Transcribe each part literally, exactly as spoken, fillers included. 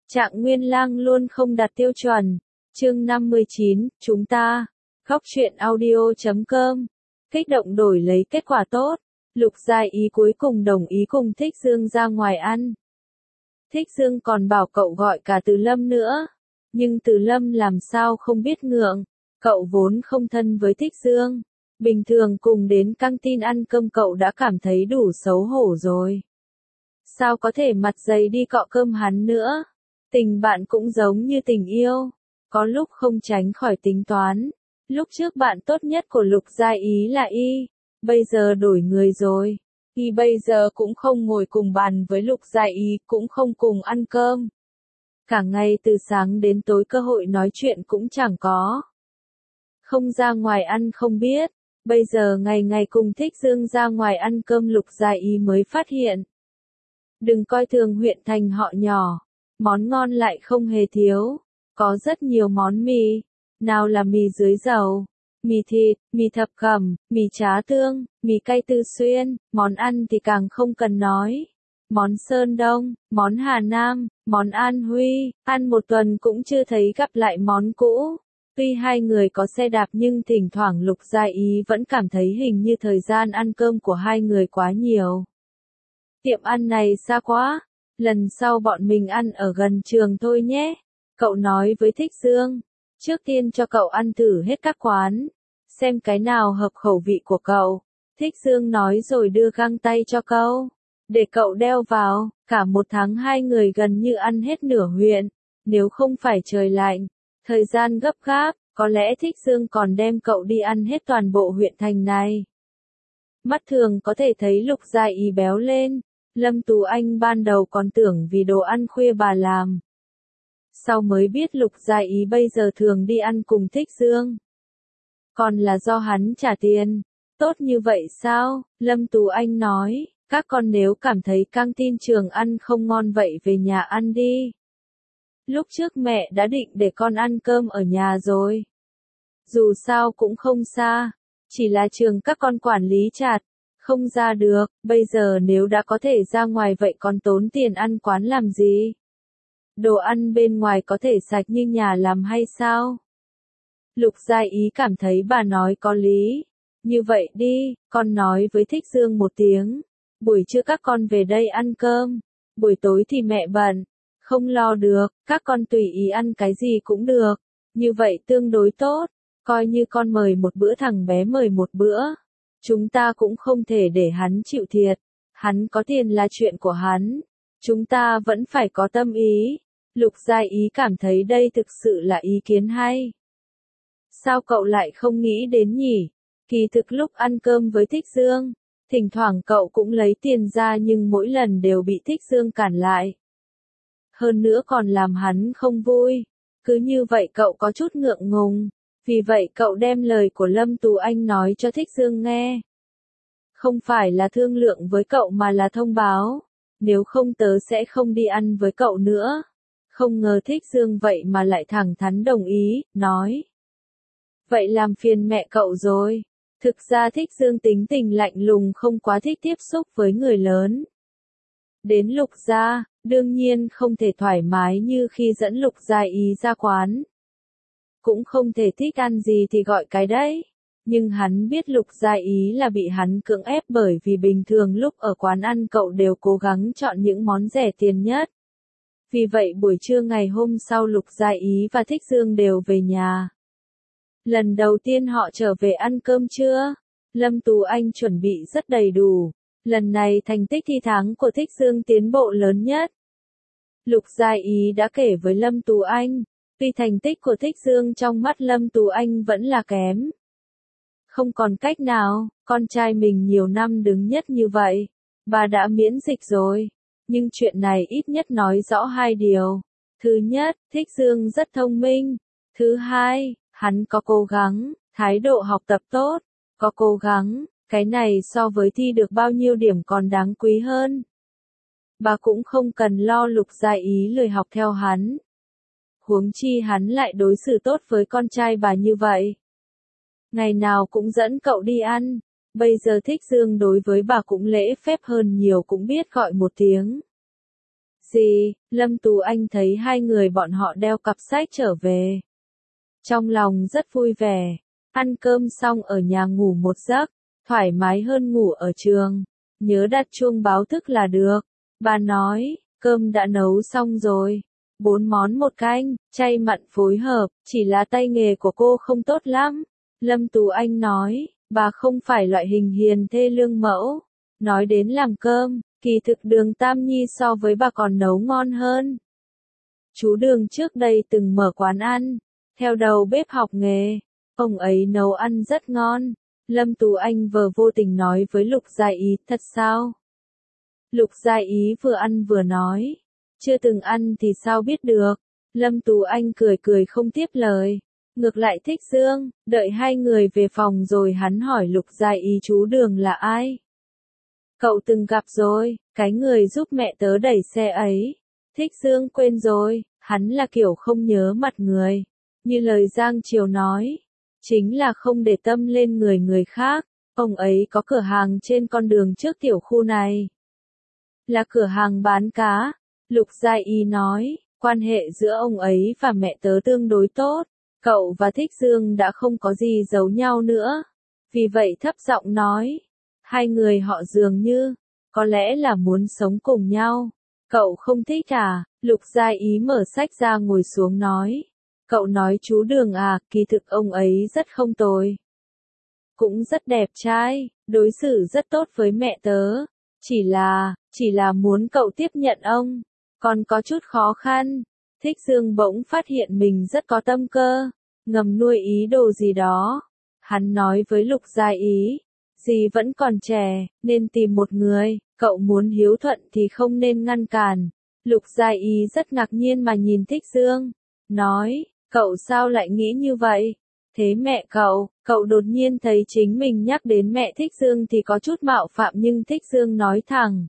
Trạng Nguyên Lang luôn không đạt tiêu chuẩn. Chương năm mươi chín, chúng ta. Góc truyện audio chấm com. Kích động đổi lấy kết quả tốt. Lục Gia Ý cuối cùng đồng ý cùng Thích Dương ra ngoài ăn. Thích Dương còn bảo cậu gọi cả Từ Lâm nữa. Nhưng Từ Lâm làm sao không biết ngượng. Cậu vốn không thân với Thích Dương. Bình thường cùng đến căng tin ăn cơm cậu đã cảm thấy đủ xấu hổ rồi. Sao có thể mặt dày đi cọ cơm hắn nữa. Tình bạn cũng giống như tình yêu. Có lúc không tránh khỏi tính toán. Lúc trước bạn tốt nhất của Lục Gia Ý là Y. Bây giờ đổi người rồi. Y bây giờ cũng không ngồi cùng bàn với Lục Gia Ý, cũng không cùng ăn cơm. Cả ngày từ sáng đến tối cơ hội nói chuyện cũng chẳng có. Không ra ngoài ăn không biết. Bây giờ ngày ngày cùng Thích Dương ra ngoài ăn cơm Lục Gia Ý mới phát hiện. Đừng coi thường huyện thành họ nhỏ. Món ngon lại không hề thiếu. Có rất nhiều món mì. Nào là mì dưới dầu, mì thịt, mì thập cẩm, mì chá tương, mì cay Tư Xuyên, món ăn thì càng không cần nói. Món Sơn Đông, món Hà Nam, món An Huy, ăn một tuần cũng chưa thấy gặp lại món cũ. Tuy hai người có xe đạp nhưng thỉnh thoảng Lục Gia Ý vẫn cảm thấy hình như thời gian ăn cơm của hai người quá nhiều. Tiệm ăn này xa quá, lần sau bọn mình ăn ở gần trường thôi nhé, cậu nói với Thích Dương. Trước tiên cho cậu ăn thử hết các quán, xem cái nào hợp khẩu vị của cậu. Thích Dương nói rồi đưa găng tay cho cậu, để cậu đeo vào. Cả một tháng hai người gần như ăn hết nửa huyện, nếu không phải trời lạnh, thời gian gấp gáp, có lẽ Thích Dương còn đem cậu đi ăn hết toàn bộ huyện thành này. Mắt thường có thể thấy Lục Gia Ý béo lên, Lâm Tú Anh ban đầu còn tưởng vì đồ ăn khuya bà làm. Sau mới biết Lục Gia Ý bây giờ thường đi ăn cùng Thích Dương. Còn là do hắn trả tiền. Tốt như vậy sao? Lâm Tú Anh nói, các con nếu cảm thấy căng tin trường ăn không ngon vậy về nhà ăn đi. Lúc trước mẹ đã định để con ăn cơm ở nhà rồi. Dù sao cũng không xa, chỉ là trường các con quản lý chặt, không ra được, bây giờ nếu đã có thể ra ngoài vậy còn tốn tiền ăn quán làm gì? Đồ ăn bên ngoài có thể sạch như nhà làm hay sao? Lục Gia Ý cảm thấy bà nói có lý. Như vậy đi, con nói với Thích Dương một tiếng. Buổi trưa các con về đây ăn cơm. Buổi tối thì mẹ bận. Không lo được, các con tùy ý ăn cái gì cũng được. Như vậy tương đối tốt. Coi như con mời một bữa thằng bé mời một bữa. Chúng ta cũng không thể để hắn chịu thiệt. Hắn có tiền là chuyện của hắn. Chúng ta vẫn phải có tâm ý. Lục Gia Ý cảm thấy đây thực sự là ý kiến hay. Sao cậu lại không nghĩ đến nhỉ? Kỳ thực lúc ăn cơm với Thích Dương, thỉnh thoảng cậu cũng lấy tiền ra nhưng mỗi lần đều bị Thích Dương cản lại. Hơn nữa còn làm hắn không vui. Cứ như vậy cậu có chút ngượng ngùng. Vì vậy cậu đem lời của Lâm Tú Anh nói cho Thích Dương nghe. Không phải là thương lượng với cậu mà là thông báo. Nếu không tớ sẽ không đi ăn với cậu nữa. Không ngờ Thích Dương vậy mà lại thẳng thắn đồng ý, nói. Vậy làm phiền mẹ cậu rồi. Thực ra Thích Dương tính tình lạnh lùng không quá thích tiếp xúc với người lớn. Đến Lục Gia, đương nhiên không thể thoải mái như khi dẫn Lục Gia Ý ra quán. Cũng không thể thích ăn gì thì gọi cái đấy. Nhưng hắn biết Lục Gia Ý là bị hắn cưỡng ép bởi vì bình thường lúc ở quán ăn cậu đều cố gắng chọn những món rẻ tiền nhất. Vì vậy buổi trưa ngày hôm sau Lục Gia Ý và Thích Dương đều về nhà. Lần đầu tiên họ trở về ăn cơm trưa, Lâm Tú Anh chuẩn bị rất đầy đủ. Lần này thành tích thi tháng của Thích Dương tiến bộ lớn nhất. Lục Gia Ý đã kể với Lâm Tú Anh, tuy thành tích của Thích Dương trong mắt Lâm Tú Anh vẫn là kém. Không còn cách nào, con trai mình nhiều năm đứng nhất như vậy, bà đã miễn dịch rồi. Nhưng chuyện này ít nhất nói rõ hai điều. Thứ nhất, Thích Dương rất thông minh. Thứ hai, hắn có cố gắng, thái độ học tập tốt, có cố gắng, cái này so với thi được bao nhiêu điểm còn đáng quý hơn. Bà cũng không cần lo Lục Gia Ý lười học theo hắn. Huống chi hắn lại đối xử tốt với con trai bà như vậy. Ngày nào cũng dẫn cậu đi ăn, bây giờ Thích Dương đối với bà cũng lễ phép hơn nhiều cũng biết gọi một tiếng. gì? Lâm Tú Anh thấy hai người bọn họ đeo cặp sách trở về. Trong lòng rất vui vẻ, ăn cơm xong ở nhà ngủ một giấc, thoải mái hơn ngủ ở trường. Nhớ đặt chuông báo thức là được. Bà nói, cơm đã nấu xong rồi. Bốn món một canh, chay mặn phối hợp, chỉ là tay nghề của cô không tốt lắm. Lâm Tú Anh nói, bà không phải loại hình hiền thê lương mẫu. Nói đến làm cơm, kỳ thực Đường Tam Nhi so với bà còn nấu ngon hơn. Chú Đường trước đây từng mở quán ăn, theo đầu bếp học nghề, ông ấy nấu ăn rất ngon. Lâm Tú Anh vừa vô tình nói với Lục Gia Ý, thật sao? Lục Gia Ý vừa ăn vừa nói, chưa từng ăn thì sao biết được. Lâm Tú Anh cười cười không tiếp lời, ngược lại thích Dương, đợi hai người về phòng rồi hắn hỏi Lục Gia Ý chú Đường là ai? Cậu từng gặp rồi, cái người giúp mẹ tớ đẩy xe ấy. Thích Dương quên rồi, hắn là kiểu không nhớ mặt người. Như lời Giang Triều nói, chính là không để tâm lên người người khác. Ông ấy có cửa hàng trên con đường trước tiểu khu này. Là cửa hàng bán cá. Lục Gia Y nói, quan hệ giữa ông ấy và mẹ tớ tương đối tốt. Cậu và Thích Dương đã không có gì giấu nhau nữa. Vì vậy thấp giọng nói, hai người họ dường như, có lẽ là muốn sống cùng nhau. Cậu không thích à? Lục Gia Ý mở sách ra ngồi xuống nói. Cậu nói chú Đường à, kỳ thực ông ấy rất không tồi. Cũng rất đẹp trai, đối xử rất tốt với mẹ tớ. Chỉ là, chỉ là muốn cậu tiếp nhận ông, còn có chút khó khăn. Thích Dương bỗng phát hiện mình rất có tâm cơ, ngầm nuôi ý đồ gì đó. Hắn nói với Lục Gia Ý, dì vẫn còn trẻ, nên tìm một người, cậu muốn hiếu thuận thì không nên ngăn cản. Lục Gia Ý rất ngạc nhiên mà nhìn Thích Dương, nói, cậu sao lại nghĩ như vậy? Thế mẹ cậu, cậu đột nhiên thấy chính mình nhắc đến mẹ Thích Dương thì có chút mạo phạm nhưng Thích Dương nói thẳng.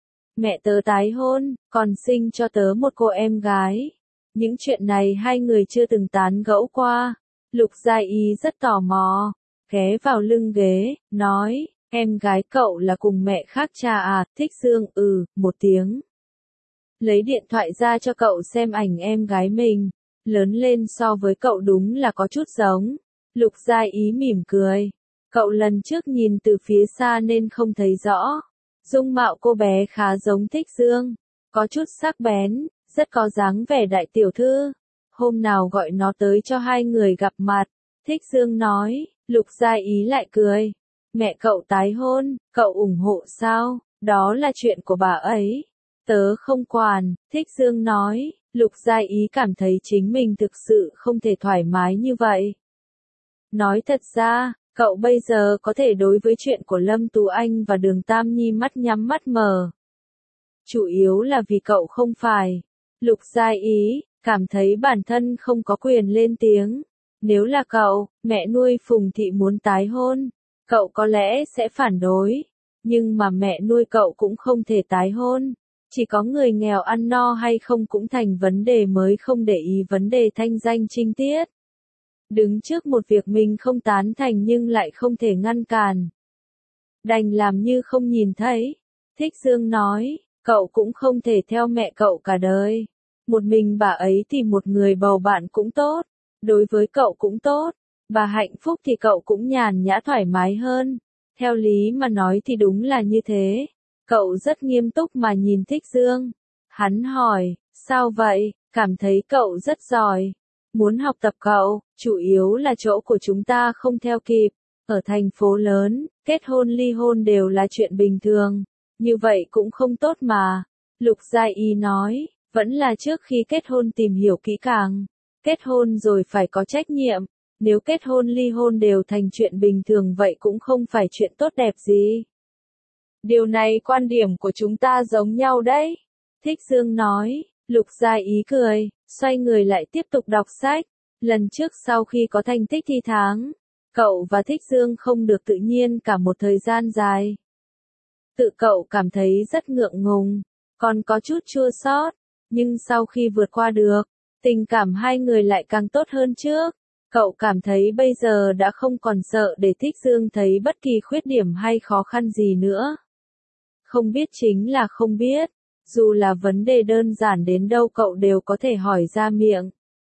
Mẹ tớ tái hôn, còn sinh cho tớ một cô em gái. Những chuyện này hai người chưa từng tán gẫu qua. Lục Gia Ý rất tò mò, ghé vào lưng ghế, nói, em gái cậu là cùng mẹ khác cha à? Thích Dương ừ, một tiếng. Lấy điện thoại ra cho cậu xem ảnh em gái mình. Lớn lên so với cậu đúng là có chút giống. Lục Gia Ý mỉm cười. Cậu lần trước nhìn từ phía xa nên không thấy rõ. Dung mạo cô bé khá giống Thích Dương. Có chút sắc bén, rất có dáng vẻ đại tiểu thư. Hôm nào gọi nó tới cho hai người gặp mặt. Thích Dương nói. Lục Gia Ý lại cười. Mẹ cậu tái hôn, cậu ủng hộ sao? Đó là chuyện của bà ấy. Tớ không quản, Thích Dương nói. Lục Gia Ý cảm thấy chính mình thực sự không thể thoải mái như vậy. Nói thật ra, cậu bây giờ có thể đối với chuyện của Lâm Tú Anh và Đường Tam Nhi mắt nhắm mắt mở. Chủ yếu là vì cậu không phải. Lục Gia Ý, cảm thấy bản thân không có quyền lên tiếng. Nếu là cậu, mẹ nuôi Phùng Thị muốn tái hôn, cậu có lẽ sẽ phản đối. Nhưng mà mẹ nuôi cậu cũng không thể tái hôn. Chỉ có người nghèo ăn no hay không cũng thành vấn đề mới không để ý vấn đề thanh danh trinh tiết. Đứng trước một việc mình không tán thành nhưng lại không thể ngăn cản. Đành làm như không nhìn thấy. Thích Dương nói, cậu cũng không thể theo mẹ cậu cả đời. Một mình bà ấy thì một người bầu bạn cũng tốt. Đối với cậu cũng tốt. Bà hạnh phúc thì cậu cũng nhàn nhã thoải mái hơn. Theo lý mà nói thì đúng là như thế. Cậu rất nghiêm túc mà nhìn Thích Dương. Hắn hỏi, sao vậy? Cảm thấy cậu rất giỏi. Muốn học tập cậu, chủ yếu là chỗ của chúng ta không theo kịp. Ở thành phố lớn, kết hôn ly hôn đều là chuyện bình thường. Như vậy cũng không tốt mà. Lục Gia Y nói, vẫn là trước khi kết hôn tìm hiểu kỹ càng. Kết hôn rồi phải có trách nhiệm. Nếu kết hôn ly hôn đều thành chuyện bình thường vậy cũng không phải chuyện tốt đẹp gì. Điều này quan điểm của chúng ta giống nhau đấy. Thích Dương nói. Lục Gia Ý cười, xoay người lại tiếp tục đọc sách. Lần trước sau khi có thành tích thi tháng, cậu và Thích Dương không được tự nhiên cả một thời gian dài. Tự cậu cảm thấy rất ngượng ngùng, còn có chút chua xót, nhưng sau khi vượt qua được, tình cảm hai người lại càng tốt hơn trước. Cậu cảm thấy bây giờ đã không còn sợ để Thích Dương thấy bất kỳ khuyết điểm hay khó khăn gì nữa. Không biết chính là không biết. dù là vấn đề đơn giản đến đâu cậu đều có thể hỏi ra miệng.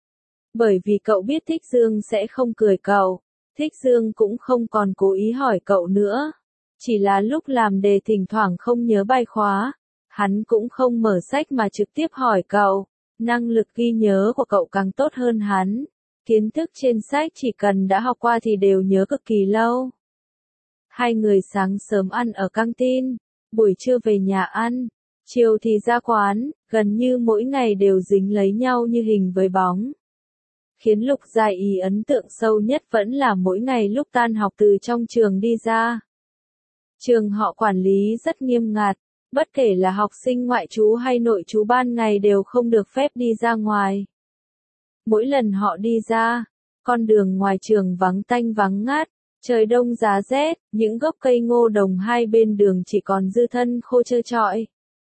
Bởi vì cậu biết Thích Dương sẽ không cười cậu, Thích Dương cũng không còn cố ý hỏi cậu nữa. Chỉ là lúc làm đề thỉnh thoảng không nhớ bài khóa, hắn cũng không mở sách mà trực tiếp hỏi cậu. Năng lực ghi nhớ của cậu càng tốt hơn hắn. Kiến thức trên sách chỉ cần đã học qua thì đều nhớ cực kỳ lâu. Hai người sáng sớm ăn ở căng tin, buổi trưa về nhà ăn, chiều thì ra quán, gần như mỗi ngày đều dính lấy nhau như hình với bóng. Khiến Lục Gia Ý ấn tượng sâu nhất vẫn là mỗi ngày lúc tan học từ trong trường đi ra. Trường họ quản lý rất nghiêm ngặt, bất kể là học sinh ngoại trú hay nội trú ban ngày đều không được phép đi ra ngoài. Mỗi lần họ đi ra, con đường ngoài trường vắng tanh vắng ngát, trời đông giá rét, những gốc cây ngô đồng hai bên đường chỉ còn dư thân khô trơ trọi.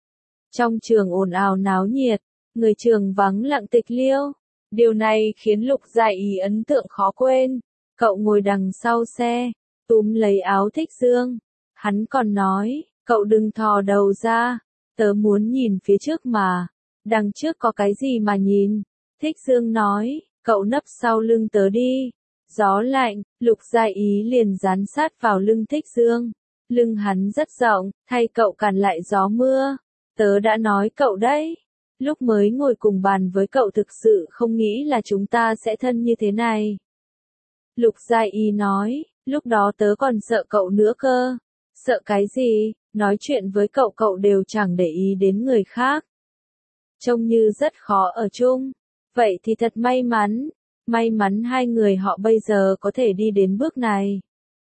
Trong trường ồn ào náo nhiệt, người trường vắng lặng tịch liêu. Điều này khiến Lục Gia Ý ấn tượng khó quên. Cậu ngồi đằng sau xe, túm lấy áo Thích Dương. Hắn còn nói, cậu đừng thò đầu ra, tớ muốn nhìn phía trước mà. Đằng trước có cái gì mà nhìn? Thích Dương nói, cậu nấp sau lưng tớ đi. Gió lạnh, Lục Gia Ý liền dán sát vào lưng Thích Dương. Lưng hắn rất rộng, thay cậu cản lại gió mưa. Tớ đã nói cậu đấy. Lúc mới ngồi cùng bàn với cậu thực sự không nghĩ là chúng ta sẽ thân như thế này. Lục Gia Ý nói, lúc đó tớ còn sợ cậu nữa cơ. Sợ cái gì, nói chuyện với cậu cậu đều chẳng để ý đến người khác. Trông như rất khó ở chung. Vậy thì thật may mắn. May mắn hai người họ bây giờ có thể đi đến bước này.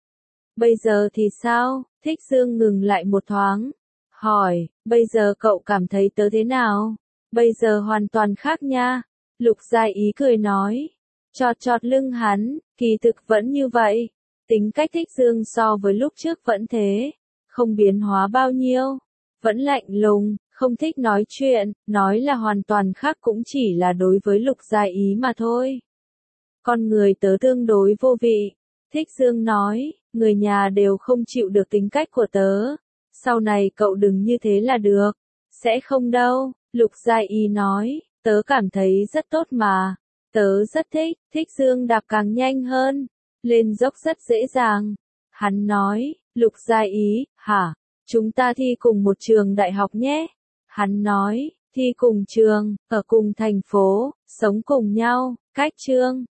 Bây giờ thì sao? Thích Dương ngừng lại một thoáng. Hỏi, bây giờ cậu cảm thấy tớ thế nào? Bây giờ hoàn toàn khác nha. Lục Gia Ý cười nói. Chọt chọt lưng hắn, kỳ thực vẫn như vậy. Tính cách Thích Dương so với lúc trước vẫn thế. Không biến hóa bao nhiêu. Vẫn lạnh lùng, không thích nói chuyện, nói là hoàn toàn khác cũng chỉ là đối với Lục Gia Ý mà thôi. Con người tớ tương đối vô vị. Thích Dương nói, người nhà đều không chịu được tính cách của tớ. Sau này cậu đừng như thế là được. Sẽ không đâu, Lục Gia Ý nói, tớ cảm thấy rất tốt mà. Tớ rất thích, Thích Dương đạp càng nhanh hơn. Lên dốc rất dễ dàng. Hắn nói, Lục Gia Ý, hả? Chúng ta thi cùng một trường đại học nhé. Hắn nói, thi cùng trường, ở cùng thành phố, sống cùng nhau, cách chương.